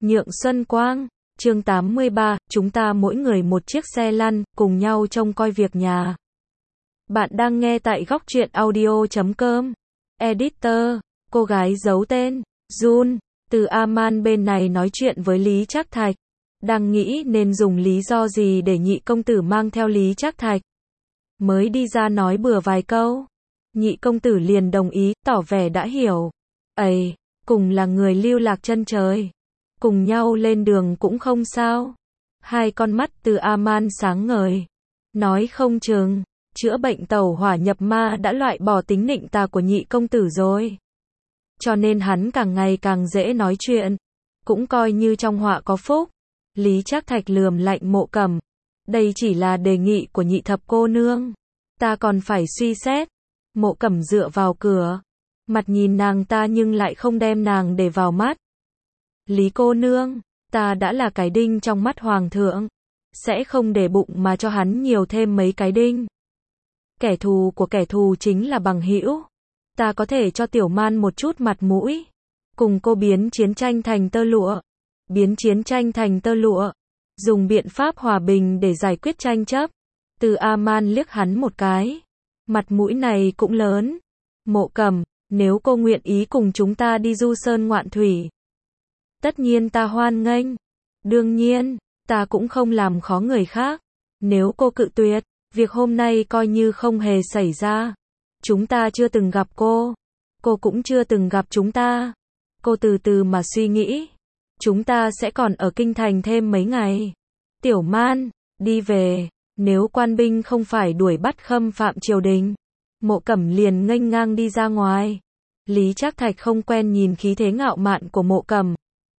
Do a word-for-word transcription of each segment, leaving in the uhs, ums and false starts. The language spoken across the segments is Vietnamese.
Nhượng Xuân Quang, chương tám mươi ba, chúng ta mỗi người một chiếc xe lăn, cùng nhau trông coi việc nhà. Bạn đang nghe tại góc truyện audio chấm com. Editor, cô gái giấu tên, Jun, từ Aman bên này nói chuyện với Lý Trác Thạch. Đang nghĩ nên dùng lý do gì để nhị công tử mang theo Lý Trác Thạch. Mới đi ra nói bừa vài câu. Nhị công tử liền đồng ý, tỏ vẻ đã hiểu. Ây, cùng là người lưu lạc chân trời. Cùng nhau lên đường cũng không sao. Hai con mắt từ Aman sáng ngời. Nói không chừng, chữa bệnh tẩu hỏa nhập ma đã loại bỏ tính nịnh tà của nhị công tử rồi. Cho nên hắn càng ngày càng dễ nói chuyện. Cũng coi như trong họa có phúc. Lý Trác Thạch lườm lạnh Mộ Cẩm. Đây chỉ là đề nghị của nhị thập cô nương. Ta còn phải suy xét. Mộ Cẩm dựa vào cửa. Mặt nhìn nàng ta nhưng lại không đem nàng để vào mắt. Lý cô nương, ta đã là cái đinh trong mắt hoàng thượng. Sẽ không để bụng mà cho hắn nhiều thêm mấy cái đinh. Kẻ thù của kẻ thù chính là bằng hữu. Ta có thể cho Tiểu Man một chút mặt mũi. Cùng cô biến chiến tranh thành tơ lụa. Biến chiến tranh thành tơ lụa. Dùng biện pháp hòa bình để giải quyết tranh chấp. Từ Aman liếc hắn một cái. Mặt mũi này cũng lớn. Mộ Cẩm, nếu cô nguyện ý cùng chúng ta đi du sơn ngoạn thủy. Tất nhiên ta hoan nghênh. Đương nhiên, ta cũng không làm khó người khác. Nếu cô cự tuyệt, việc hôm nay coi như không hề xảy ra. Chúng ta chưa từng gặp cô. Cô cũng chưa từng gặp chúng ta. Cô từ từ mà suy nghĩ. Chúng ta sẽ còn ở kinh thành thêm mấy ngày. Tiểu Man, đi về. Nếu quan binh không phải đuổi bắt khâm phạm triều đình. Mộ Cẩm liền nghênh ngang đi ra ngoài. Lý Trác Thạch không quen nhìn khí thế ngạo mạn của Mộ Cẩm.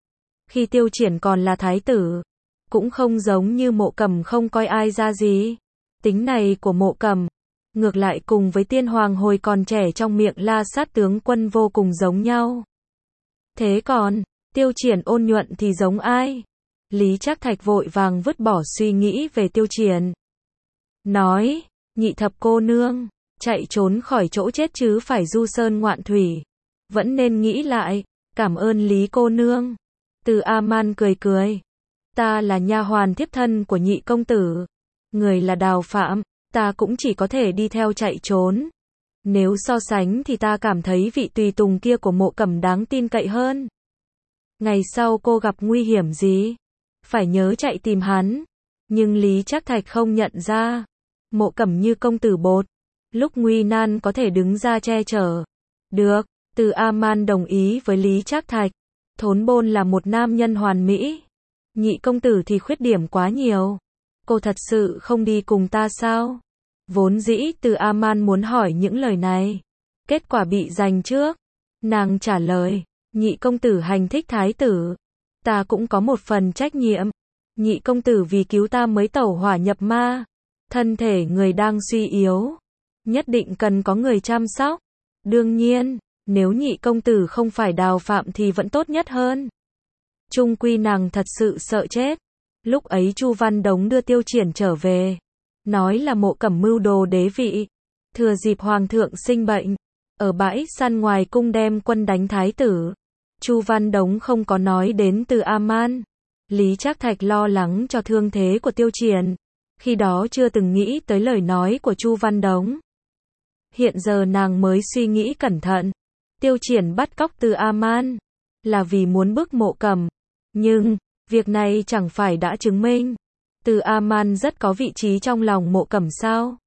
Khi Tiêu Triển còn là thái tử, cũng không giống như Mộ Cẩm không coi ai ra gì. Tính này của Mộ Cẩm, ngược lại cùng với tiên hoàng hồi còn trẻ trong miệng La Sát tướng quân vô cùng giống nhau. Thế còn, Tiêu Triển ôn nhuận thì giống ai? Lý Trác Thạch vội vàng vứt bỏ suy nghĩ về Tiêu Triển. Nói, nhị thập cô nương, chạy trốn khỏi chỗ chết chứ phải du sơn ngoạn thủy. Vẫn nên nghĩ lại, cảm ơn Lý cô nương. Từ Aman cười cười. Ta là nha hoàn thiếp thân của nhị công tử. Người là Đào Phạm, ta cũng chỉ có thể đi theo chạy trốn. Nếu so sánh thì ta cảm thấy vị tùy tùng kia của Mộ Cẩm đáng tin cậy hơn. Ngày sau cô gặp nguy hiểm gì, phải nhớ chạy tìm hắn. Nhưng Lý Trác Thạch không nhận ra. Mộ Cẩm như công tử bột. Lúc nguy nan có thể đứng ra che chở. Được, từ Aman đồng ý với Lý Trác Thạch. Thốn Bôn là một nam nhân hoàn mỹ. Nhị công tử thì khuyết điểm quá nhiều. Cô thật sự không đi cùng ta sao? Vốn dĩ từ Aman muốn hỏi những lời này. Kết quả bị giành trước. Nàng trả lời, nhị công tử hành thích thái tử. Ta cũng có một phần trách nhiệm. Nhị công tử vì cứu ta mới tẩu hỏa nhập ma. Thân thể người đang suy yếu. Nhất định cần có người chăm sóc. Đương nhiên, nếu nhị công tử không phải Đào Phạm thì vẫn tốt nhất hơn. Chung quy nàng thật sự sợ chết. Lúc ấy Chu Văn Đống đưa Tiêu Triển trở về. Nói là Mộ Cẩm mưu đồ đế vị. Thừa dịp hoàng thượng sinh bệnh. Ở bãi săn ngoài cung đem quân đánh thái tử. Chu Văn Đống không có nói đến từ Aman. Lý Trác Thạch lo lắng cho thương thế của Tiêu Triển. Khi đó chưa từng nghĩ tới lời nói của Chu Văn Đống. Hiện giờ nàng mới suy nghĩ cẩn thận. Tiêu Triển bắt cóc từ Aman là vì muốn bức Mộ Cẩm. Nhưng, việc này chẳng phải đã chứng minh. Từ Aman rất có vị trí trong lòng Mộ Cẩm sao?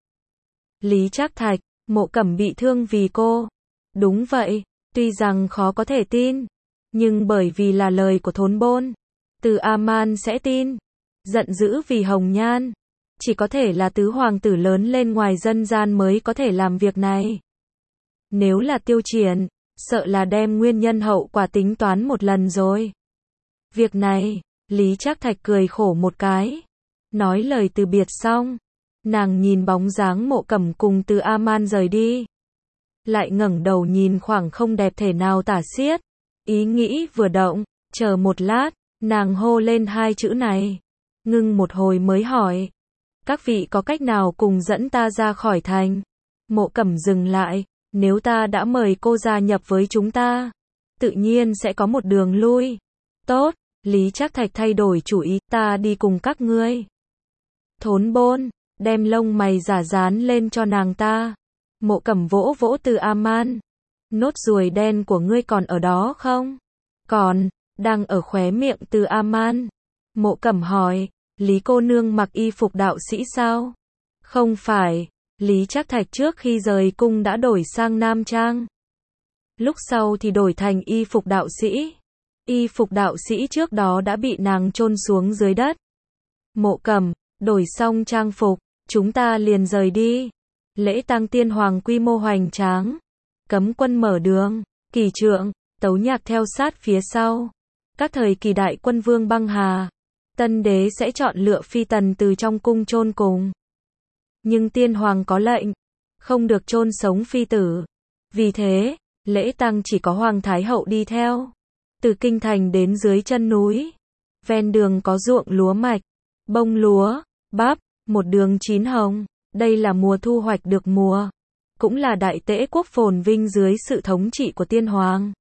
Lý Trác Thạch, Mộ Cẩm bị thương vì cô. Đúng vậy, tuy rằng khó có thể tin. Nhưng bởi vì là lời của Thốn Bôn. Từ Aman sẽ tin. Giận dữ vì Hồng Nhan. Chỉ có thể là tứ hoàng tử lớn lên ngoài dân gian mới có thể làm việc này. Nếu là Tiêu Triển, sợ là đem nguyên nhân hậu quả tính toán một lần rồi. Việc này, Lý Trác Thạch cười khổ một cái. Nói lời từ biệt xong. Nàng nhìn bóng dáng Mộ Cẩm cùng từ Aman rời đi. Lại ngẩng đầu nhìn khoảng không đẹp thể nào tả xiết. Ý nghĩ vừa động, chờ một lát, nàng hô lên hai chữ này. Ngưng một hồi mới hỏi. Các vị có cách nào cùng dẫn ta ra khỏi thành? Mộ Cẩm dừng lại. Nếu ta đã mời cô gia nhập với chúng ta, tự nhiên sẽ có một đường lui. Tốt, Lý Trác Thạch thay đổi chủ ý, ta đi cùng các ngươi. Thốn Bôn, đem lông mày giả dán lên cho nàng ta. Mộ Cẩm vỗ vỗ Từ A-man. Nốt ruồi đen của ngươi còn ở đó không? Còn, đang ở khóe miệng Từ A-man. Mộ Cẩm hỏi, Lý cô nương mặc y phục đạo sĩ sao? Không phải, Lý Trác Thạch trước khi rời cung đã đổi sang nam trang. Lúc sau thì đổi thành y phục đạo sĩ. Y phục đạo sĩ trước đó đã bị nàng chôn xuống dưới đất. Mộ Cẩm, đổi xong trang phục, chúng ta liền rời đi. Lễ tang tiên hoàng quy mô hoành tráng. Cấm quân mở đường, Kỳ Trượng, Tấu Nhạc theo sát phía sau. Các thời kỳ đại quân Vương Băng Hà, tân đế sẽ chọn lựa phi tần từ trong cung chôn cùng. Nhưng tiên hoàng có lệnh, không được chôn sống phi tử. Vì thế, lễ tang chỉ có hoàng thái hậu đi theo. Từ kinh thành đến dưới chân núi, ven đường có ruộng lúa mạch, bông lúa, bắp, một đường chín hồng. Đây là mùa thu hoạch được mùa, cũng là đại tễ quốc phồn vinh dưới sự thống trị của tiên hoàng.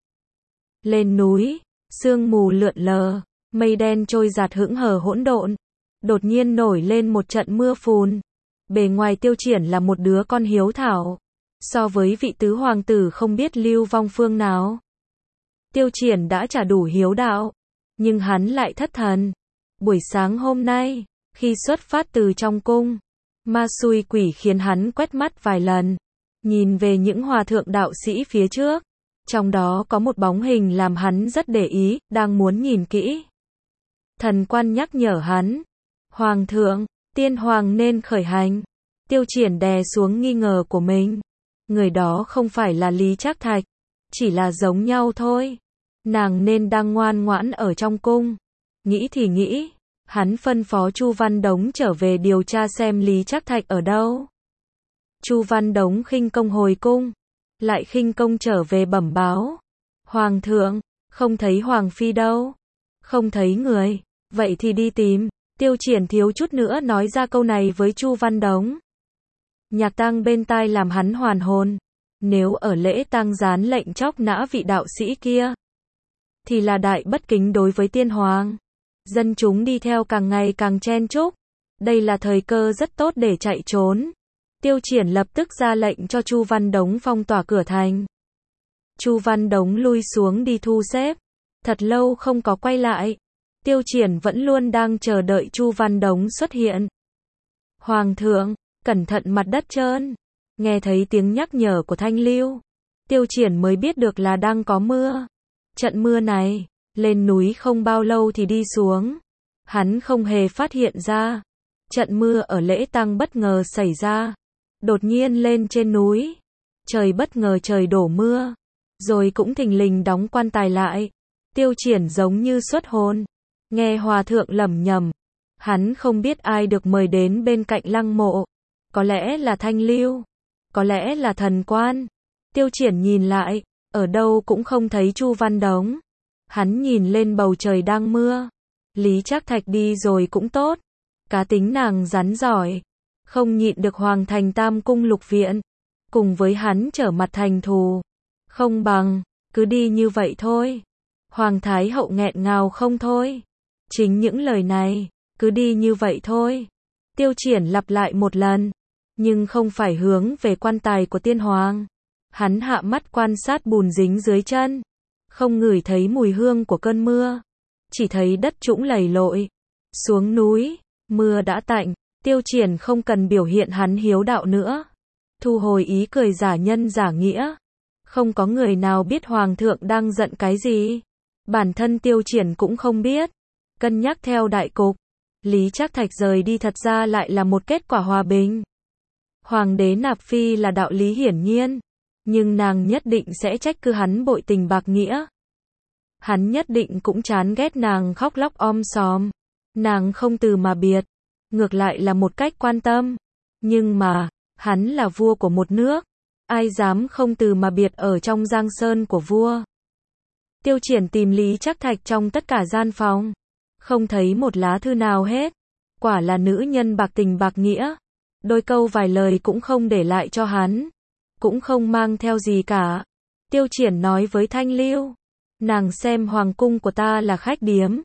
Lên núi, sương mù lượn lờ, mây đen trôi dạt hững hờ hỗn độn. Đột nhiên nổi lên một trận mưa phùn. Bề ngoài Tiêu Triển là một đứa con hiếu thảo, so với vị tứ hoàng tử không biết lưu vong phương nào. Tiêu Triển đã trả đủ hiếu đạo, nhưng hắn lại thất thần. Buổi sáng hôm nay, khi xuất phát từ trong cung, ma xui quỷ khiến hắn quét mắt vài lần, nhìn về những hòa thượng đạo sĩ phía trước. Trong đó có một bóng hình làm hắn rất để ý, đang muốn nhìn kỹ. Thần quan nhắc nhở hắn, Hoàng thượng, tiên hoàng nên khởi hành. Tiêu Triển đè xuống nghi ngờ của mình. Người đó không phải là Lý Trác Thạch, chỉ là giống nhau thôi. Nàng nên đang ngoan ngoãn ở trong cung. Nghĩ thì nghĩ, hắn phân phó Chu Văn Đống trở về điều tra xem Lý Trác Thạch ở đâu. Chu Văn Đống khinh công hồi cung, lại khinh công trở về bẩm báo. Hoàng thượng, không thấy Hoàng phi đâu. Không thấy người, vậy thì đi tìm. Tiêu Triển thiếu chút nữa nói ra câu này với Chu Văn Đống. Nhạc tang bên tai làm hắn hoàn hồn. Nếu ở lễ tang gián lệnh chóc nã vị đạo sĩ kia, thì là đại bất kính đối với tiên hoàng. Dân chúng đi theo càng ngày càng chen chúc. Đây là thời cơ rất tốt để chạy trốn. Tiêu Triển lập tức ra lệnh cho Chu Văn Đống phong tỏa cửa thành. Chu Văn Đống lui xuống đi thu xếp. Thật lâu không có quay lại. Tiêu Triển vẫn luôn đang chờ đợi Chu Văn Đống xuất hiện. Hoàng thượng, cẩn thận mặt đất trơn. Nghe thấy tiếng nhắc nhở của Thanh Lưu, Tiêu Triển mới biết được là đang có mưa. Trận mưa này, lên núi không bao lâu thì đi xuống. Hắn không hề phát hiện ra. Trận mưa ở lễ tang bất ngờ xảy ra. Đột nhiên lên trên núi. Trời bất ngờ trời đổ mưa. Rồi cũng thình lình đóng quan tài lại. Tiêu Triển giống như xuất hồn. Nghe hòa thượng lẩm nhẩm. Hắn không biết ai được mời đến bên cạnh lăng mộ. Có lẽ là Thanh Lưu. Có lẽ là thần quan. Tiêu Triển nhìn lại. Ở đâu cũng không thấy Chu Văn Đống. Hắn nhìn lên bầu trời đang mưa. Lý Trác Thạch đi rồi cũng tốt. Cá tính nàng rắn giỏi. Không nhịn được hoàng thành tam cung lục viện. Cùng với hắn trở mặt thành thù. Không bằng, cứ đi như vậy thôi. Hoàng Thái Hậu nghẹn ngào không thôi. Chính những lời này, cứ đi như vậy thôi. Tiêu Triển lặp lại một lần. Nhưng không phải hướng về quan tài của tiên hoàng. Hắn hạ mắt quan sát bùn dính dưới chân. Không ngửi thấy mùi hương của cơn mưa. Chỉ thấy đất trũng lầy lội. Xuống núi, mưa đã tạnh. Tiêu Triển không cần biểu hiện hắn hiếu đạo nữa. Thu hồi ý cười giả nhân giả nghĩa. Không có người nào biết hoàng thượng đang giận cái gì. Bản thân Tiêu Triển cũng không biết. Cân nhắc theo đại cục, Lý Trác Thạch rời đi thật ra lại là một kết quả hòa bình. Hoàng đế nạp phi là đạo lý hiển nhiên. Nhưng nàng nhất định sẽ trách cứ hắn bội tình bạc nghĩa. Hắn nhất định cũng chán ghét nàng khóc lóc om sòm. Nàng không từ mà biệt. Ngược lại là một cách quan tâm. Nhưng mà, hắn là vua của một nước. Ai dám không từ mà biệt ở trong giang sơn của vua. Tiêu Triển tìm Lý Trác Thạch trong tất cả gian phòng. Không thấy một lá thư nào hết. Quả là nữ nhân bạc tình bạc nghĩa. Đôi câu vài lời cũng không để lại cho hắn. Cũng không mang theo gì cả. Tiêu Triển nói với Thanh Lưu. Nàng xem hoàng cung của ta là khách điếm.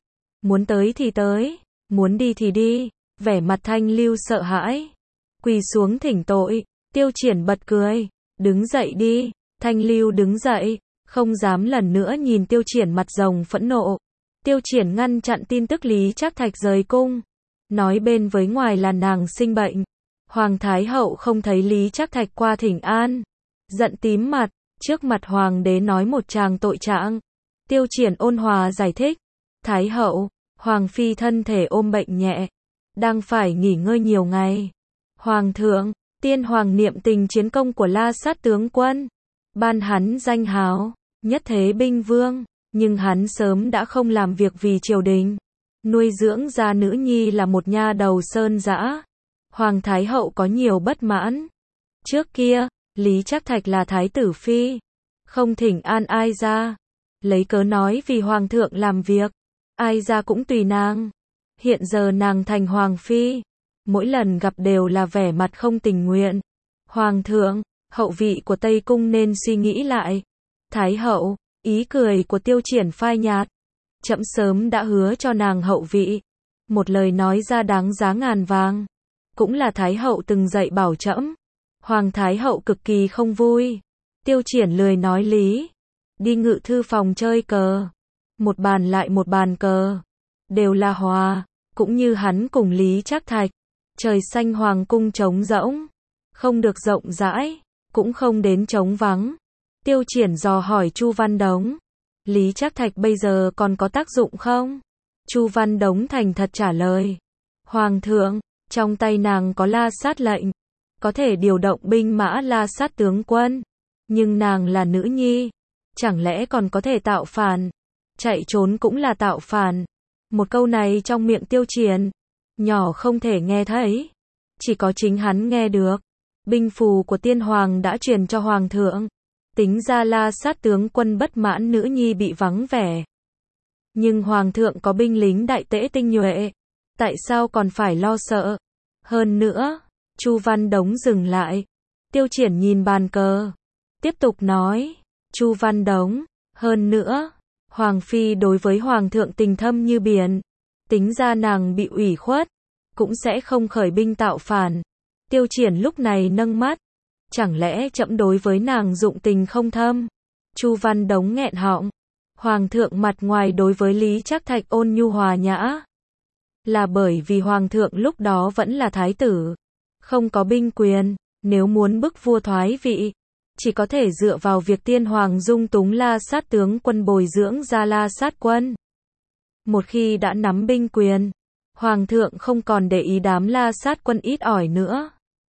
Muốn tới thì tới, muốn đi thì đi, vẻ mặt Thanh Lưu sợ hãi. Quỳ xuống thỉnh tội, Tiêu Triển bật cười, đứng dậy đi, Thanh Lưu đứng dậy, không dám lần nữa nhìn Tiêu Triển mặt rồng phẫn nộ. Tiêu Triển ngăn chặn tin tức Lý Trác Thạch rời cung, nói bên với ngoài là nàng sinh bệnh. Hoàng Thái Hậu không thấy Lý Trác Thạch qua thỉnh an, giận tím mặt, trước mặt Hoàng đế nói một tràng tội trạng. Tiêu Triển ôn hòa giải thích, Thái Hậu, Hoàng Phi thân thể ôm bệnh nhẹ, đang phải nghỉ ngơi nhiều ngày. Hoàng thượng, tiên hoàng niệm tình chiến công của La Sát tướng quân, ban hắn danh hào, nhất thế binh vương, nhưng hắn sớm đã không làm việc vì triều đình, nuôi dưỡng ra nữ nhi là một nha đầu sơn dã. Hoàng Thái Hậu có nhiều bất mãn. Trước kia, Lý Trác Thạch là thái tử phi, không thỉnh an ai ra, lấy cớ nói vì hoàng thượng làm việc, ai ra cũng tùy nàng. Hiện giờ nàng thành hoàng phi, mỗi lần gặp đều là vẻ mặt không tình nguyện. Hoàng thượng, hậu vị của Tây Cung nên suy nghĩ lại. Thái Hậu, ý cười của Tiêu Triển phai nhạt. Trẫm sớm đã hứa cho nàng hậu vị, một lời nói ra đáng giá ngàn vàng. Cũng là Thái Hậu từng dạy bảo trẫm. Hoàng Thái Hậu cực kỳ không vui. Tiêu Triển lười nói lý, đi ngự thư phòng chơi cờ, một bàn lại một bàn cờ, đều là hòa, cũng như hắn cùng Lý Trác Thạch. Trời xanh hoàng cung trống rỗng, không được rộng rãi, cũng không đến trống vắng. Tiêu Triển dò hỏi Chu Văn Đống, Lý Trác Thạch bây giờ còn có tác dụng không? Chu Văn Đống thành thật trả lời, Hoàng thượng, trong tay nàng có La Sát lệnh, có thể điều động binh mã La Sát tướng quân, nhưng nàng là nữ nhi, chẳng lẽ còn có thể tạo phản? Chạy trốn cũng là tạo phản. Một câu này trong miệng Tiêu Triển, nhỏ không thể nghe thấy, chỉ có chính hắn nghe được. Binh phù của tiên hoàng đã truyền cho hoàng thượng, tính ra La Sát tướng quân bất mãn nữ nhi bị vắng vẻ. Nhưng hoàng thượng có binh lính đại tễ tinh nhuệ, tại sao còn phải lo sợ? Hơn nữa, Chu Văn Đống dừng lại. Tiêu Triển nhìn bàn cờ, tiếp tục nói, Chu Văn Đống, hơn nữa, Hoàng Phi đối với Hoàng thượng tình thâm như biển, tính ra nàng bị ủy khuất, cũng sẽ không khởi binh tạo phản. Tiêu Triển lúc này nâng mắt, chẳng lẽ trẫm đối với nàng dụng tình không thâm? Chu Văn Đống nghẹn họng, Hoàng thượng mặt ngoài đối với Lý Trác Thạch ôn nhu hòa nhã, là bởi vì Hoàng thượng lúc đó vẫn là thái tử, không có binh quyền, nếu muốn bức vua thoái vị, chỉ có thể dựa vào việc tiên hoàng dung túng La Sát tướng quân bồi dưỡng ra La Sát quân. Một khi đã nắm binh quyền, Hoàng thượng không còn để ý đám La Sát quân ít ỏi nữa.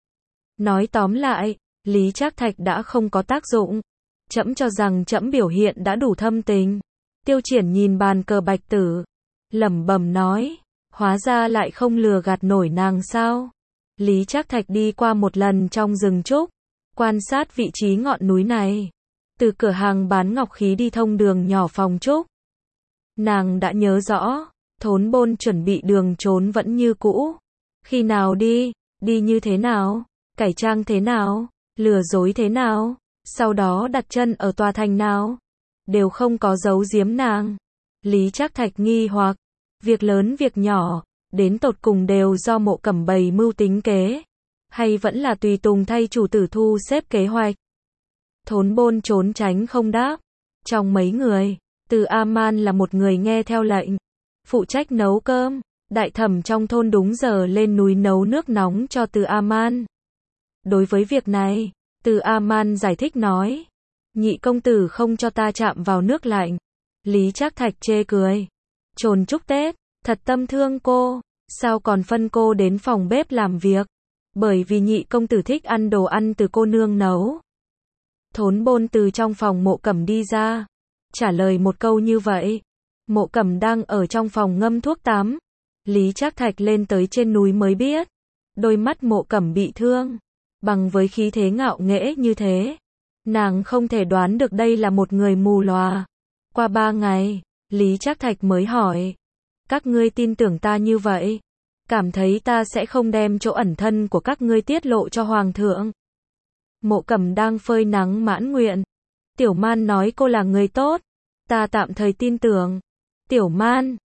Nói tóm lại, Lý Trác Thạch đã không có tác dụng. Trẫm cho rằng trẫm biểu hiện đã đủ thâm tình. Tiêu Triển nhìn bàn cờ bạch tử, lẩm bẩm nói, hóa ra lại không lừa gạt nổi nàng sao? Lý Trác Thạch đi qua một lần trong rừng trúc, quan sát vị trí ngọn núi này. Từ cửa hàng bán ngọc khí đi thông đường nhỏ phòng trúc. Nàng đã nhớ rõ, Thốn Bôn chuẩn bị đường trốn vẫn như cũ. Khi nào đi, đi như thế nào, cải trang thế nào, lừa dối thế nào, sau đó đặt chân ở tòa thành nào, đều không có giấu giếm nàng. Lý Trác Thạch nghi hoặc, việc lớn việc nhỏ, đến tột cùng đều do Mộ Cẩm bày mưu tính kế, hay vẫn là tùy tùng thay chủ tử thu xếp kế hoạch? Thốn Bôn trốn tránh không đáp. Trong mấy người, Từ A-man là một người nghe theo lệnh, phụ trách nấu cơm. Đại thẩm trong thôn đúng giờ lên núi nấu nước nóng cho Từ A-man. Đối với việc này, Từ A-man giải thích nói, nhị công tử không cho ta chạm vào nước lạnh. Lý Trác Thạch chê cười, trồn chúc Tết, thật tâm thương cô, sao còn phân cô đến phòng bếp làm việc? Bởi vì nhị công tử thích ăn đồ ăn từ cô nương nấu. Thốn Bôn từ trong phòng Mộ Cẩm đi ra, trả lời một câu như vậy. Mộ Cẩm đang ở trong phòng ngâm thuốc tắm. Lý Trác Thạch lên tới trên núi mới biết, đôi mắt Mộ Cẩm bị thương, bằng với khí thế ngạo nghễ như thế, nàng không thể đoán được đây là một người mù lòa. Qua ba ngày, Lý Trác Thạch mới hỏi, các ngươi tin tưởng ta như vậy, cảm thấy ta sẽ không đem chỗ ẩn thân của các ngươi tiết lộ cho hoàng thượng? Mộ Cẩm đang phơi nắng mãn nguyện. Tiểu Man nói cô là người tốt, ta tạm thời tin tưởng. Tiểu Man,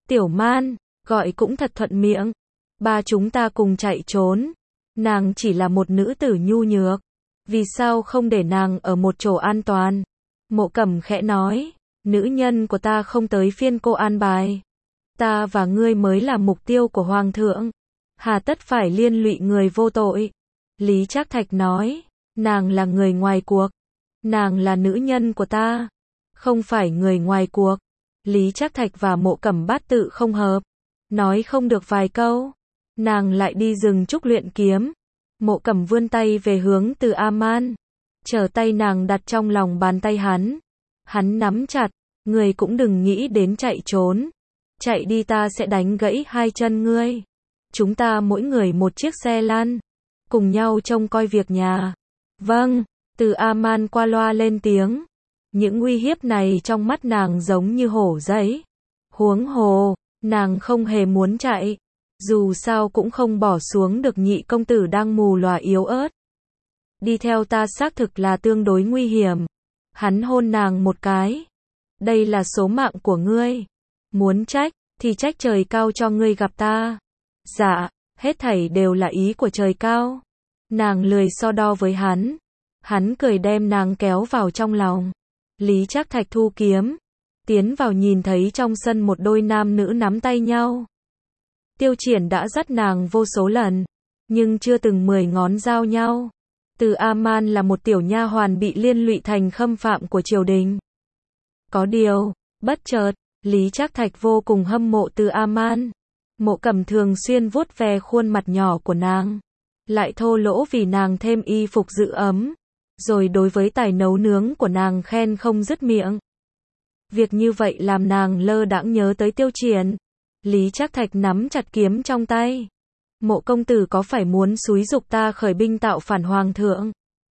Tiểu Man, gọi cũng thật thuận miệng. Ba chúng ta cùng chạy trốn. Nàng chỉ là một nữ tử nhu nhược. Vì sao không để nàng ở một chỗ an toàn? Mộ Cẩm khẽ nói, nữ nhân của ta không tới phiên cô an bài. Ta và ngươi mới là mục tiêu của Hoàng thượng. Hà tất phải liên lụy người vô tội. Lý Trác Thạch nói, nàng là người ngoài cuộc. Nàng là nữ nhân của ta. Không phải người ngoài cuộc. Lý Trác Thạch và Mộ Cẩm bát tự không hợp. Nói không được vài câu. Nàng lại đi rừng trúc luyện kiếm. Mộ Cẩm vươn tay về hướng Từ A-man. Chờ tay nàng đặt trong lòng bàn tay hắn. Hắn nắm chặt. Ngươi cũng đừng nghĩ đến chạy trốn. Chạy đi ta sẽ đánh gãy hai chân ngươi. Chúng ta mỗi người một chiếc xe lăn. Cùng nhau trông coi việc nhà. Vâng. Từ A-man qua loa lên tiếng. Những uy hiếp này trong mắt nàng giống như hổ giấy. Huống hồ, nàng không hề muốn chạy. Dù sao cũng không bỏ xuống được nhị công tử đang mù lòa yếu ớt. Đi theo ta xác thực là tương đối nguy hiểm. Hắn hôn nàng một cái. Đây là số mạng của ngươi. Muốn trách, thì trách trời cao cho ngươi gặp ta. Dạ, hết thảy đều là ý của trời cao. Nàng lười so đo với hắn. Hắn cười đem nàng kéo vào trong lòng. Lý Trác Thạch thu kiếm. Tiến vào nhìn thấy trong sân một đôi nam nữ nắm tay nhau. Tiêu Triển đã dắt nàng vô số lần. Nhưng chưa từng mười ngón giao nhau. Từ A-man là một tiểu nha hoàn bị liên lụy thành khâm phạm của triều đình. Có điều, bất chợt, Lý Trác Thạch vô cùng hâm mộ Từ A-man. Mộ Cẩm thường xuyên vuốt ve khuôn mặt nhỏ của nàng. Lại thô lỗ vì nàng thêm y phục giữ ấm. Rồi đối với tài nấu nướng của nàng khen không dứt miệng. Việc như vậy làm nàng lơ đãng nhớ tới Tiêu Triển. Lý Trác Thạch nắm chặt kiếm trong tay. Mộ công tử có phải muốn xúi giục ta khởi binh tạo phản Hoàng thượng?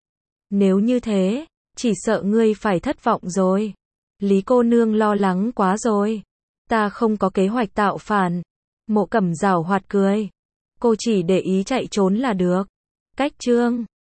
Nếu như thế, chỉ sợ ngươi phải thất vọng rồi. Lý cô nương lo lắng quá rồi. Ta không có kế hoạch tạo phản. Mộ Cẩm giảo hoạt cười. Cô chỉ để ý chạy trốn là được. Cách chương